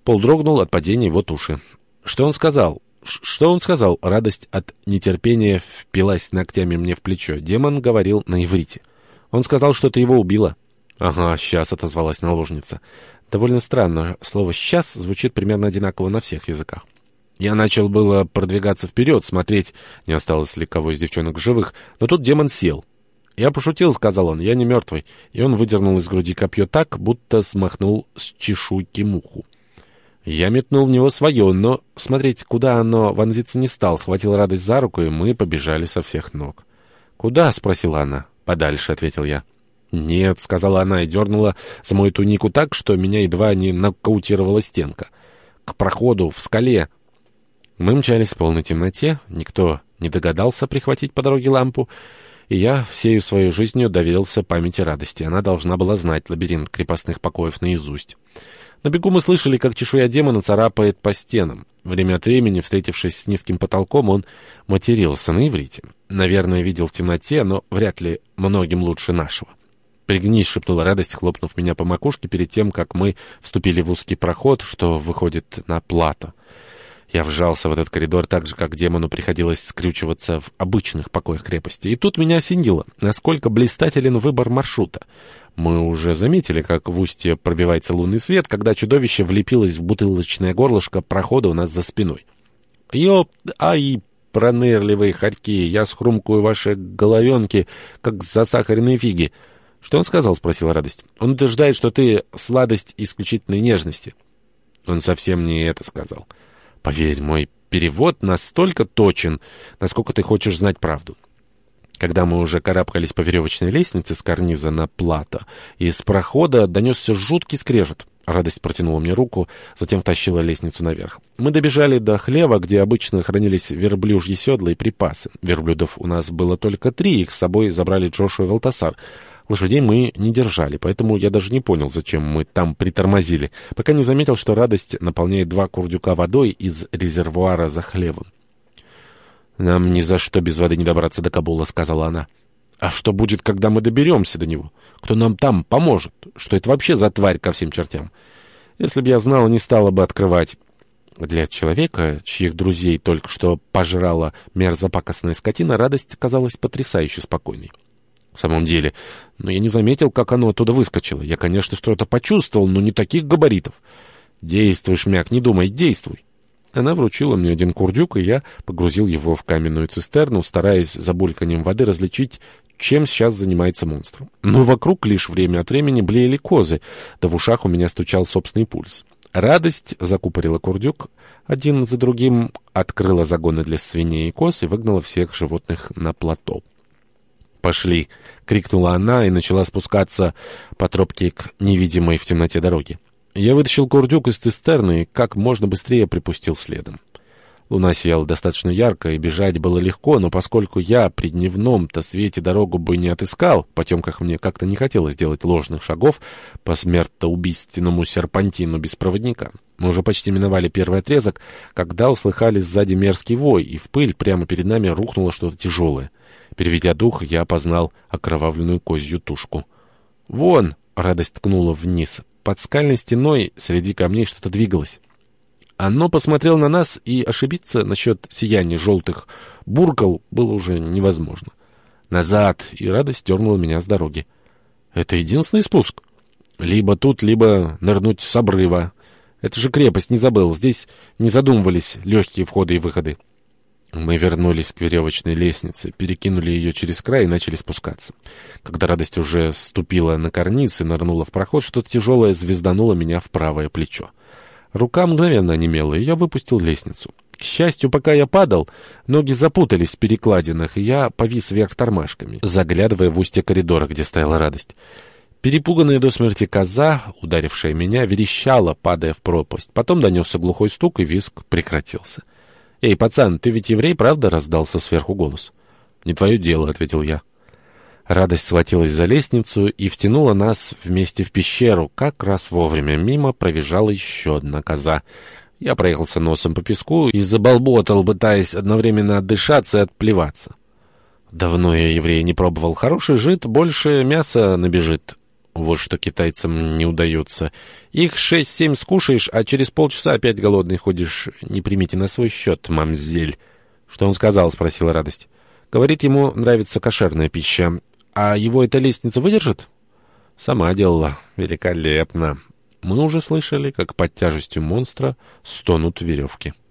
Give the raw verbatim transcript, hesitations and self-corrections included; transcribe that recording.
Пол дрогнул от падения его туши. «Что он сказал?» Ш- «Что он сказал?» Радость от нетерпения впилась ногтями мне в плечо. Демон говорил на иврите. «Он сказал, что ты его убила». «Ага, сейчас», — отозвалась наложница. Довольно странно. Слово «сейчас» звучит примерно одинаково на всех языках. Я начал было продвигаться вперед, смотреть, не осталось ли кого из девчонок в живых, но тут демон сел. «Я пошутил», — сказал он, — «я не мертвый». И он выдернул из груди копье так, будто смахнул с чешуйки муху. Я метнул в него свое, но смотреть, куда оно вонзиться не стал, схватил Радость за руку, и мы побежали со всех ног. «Куда?» — спросила она. «Подальше», — ответил я. «Нет», — сказала она и дернула за мою тунику так, что меня едва не нокаутировала стенка. «К проходу, в скале». Мы мчались в полной темноте, никто не догадался прихватить по дороге лампу, и я всею своей жизнью доверился памяти Радости. Она должна была знать лабиринт крепостных покоев наизусть. На бегу мы слышали, как чешуя демона царапает по стенам. Время от времени, встретившись с низким потолком, он матерился на иврите. Наверное, видел в темноте, но вряд ли многим лучше нашего. «Пригнись», — шепнула Радость, хлопнув меня по макушке перед тем, как мы вступили в узкий проход, что выходит на плато. Я вжался в этот коридор так же, как демону приходилось скрючиваться в обычных покоях крепости. И тут меня осенило, насколько блистателен выбор маршрута. Мы уже заметили, как в устье пробивается лунный свет, когда чудовище влепилось в бутылочное горлышко прохода у нас за спиной. «Ёп, ай, пронырливые хорьки, я схрумкую ваши головенки, как засахаренные фиги». «Что он сказал?» — спросила Радость. «Он утверждает, что ты сладость исключительной нежности». «Он совсем не это сказал. Поверь, мой перевод настолько точен, насколько ты хочешь знать правду». Когда мы уже карабкались по веревочной лестнице с карниза на плато, из прохода донесся жуткий скрежет. Радость протянула мне руку, затем втащила лестницу наверх. Мы добежали до хлева, где обычно хранились верблюжьи седла и припасы. Верблюдов у нас было только три, их с собой забрали Джошуа и Валтасар. Лошадей мы не держали, поэтому я даже не понял, зачем мы там притормозили, пока не заметил, что Радость наполняет два курдюка водой из резервуара за хлевом. «Нам ни за что без воды не добраться до Кабула», — сказала она. «А что будет, когда мы доберемся до него? Кто нам там поможет? Что это вообще за тварь ко всем чертям? Если бы я знала, не стала бы открывать». Для человека, чьих друзей только что пожрала мерзопакостная скотина, Радость казалась потрясающе спокойной. В самом деле, но я не заметил, как оно оттуда выскочило. Я, конечно, что-то почувствовал, но не таких габаритов. «Действуй, шмяк, не думай, действуй». Она вручила мне один курдюк, и я погрузил его в каменную цистерну, стараясь за бульканьем воды различить, чем сейчас занимается монстр. Но вокруг лишь время от времени блеяли козы, да в ушах у меня стучал собственный пульс. Радость закупорила курдюк один за другим, открыла загоны для свиней и коз и выгнала всех животных на плато. «Пошли!» — крикнула она и начала спускаться по тропке к невидимой в темноте дороге. Я вытащил курдюк из цистерны и как можно быстрее припустил следом. Луна сияла достаточно ярко, и бежать было легко, но поскольку я при дневном-то свете дорогу бы не отыскал, в потемках мне как-то не хотелось делать ложных шагов по смертоубийственному серпантину без проводника. Мы уже почти миновали первый отрезок, когда услыхали сзади мерзкий вой, и в пыль прямо перед нами рухнуло что-то тяжелое. Переведя дух, я опознал окровавленную козью тушку. «Вон!» — Радость ткнула вниз. Под скальной стеной среди камней что-то двигалось. Оно посмотрело на нас, и ошибиться насчет сияния желтых буркал было уже невозможно. Назад, и Радость дернула меня с дороги. «Это единственный спуск? Либо тут, либо нырнуть с обрыва. Это же крепость, не забыл. Здесь не задумывались легкие входы и выходы». Мы вернулись к веревочной лестнице, перекинули ее через край и начали спускаться. Когда Радость уже ступила на карниз и нырнула в проход, что-то тяжелое звездануло меня в правое плечо. Рука мгновенно онемела, и я выпустил лестницу. К счастью, пока я падал, ноги запутались в перекладинах, и я повис вверх тормашками, заглядывая в устье коридора, где стояла Радость. Перепуганная до смерти коза, ударившая меня, верещала, падая в пропасть. Потом донесся глухой стук, и визг прекратился. «Эй, пацан, ты ведь еврей, правда?» — раздался сверху голос. «Не твое дело», — ответил я. Радость схватилась за лестницу и втянула нас вместе в пещеру. Как раз вовремя мимо пробежала еще одна коза. Я проехался носом по песку и заболботал, пытаясь одновременно отдышаться и отплеваться. Давно я еврея не пробовал. Хороший жид, больше мяса набежит. Вот что китайцам не удается. Их шесть-семь скушаешь, а через полчаса опять голодный ходишь. Не примите на свой счет, мамзель. Что он сказал? — спросила Радость. Говорит, ему нравится кошерная пища. А его эта лестница выдержит? Сама делала. Великолепно. Мы уже слышали, как под тяжестью монстра стонут веревки.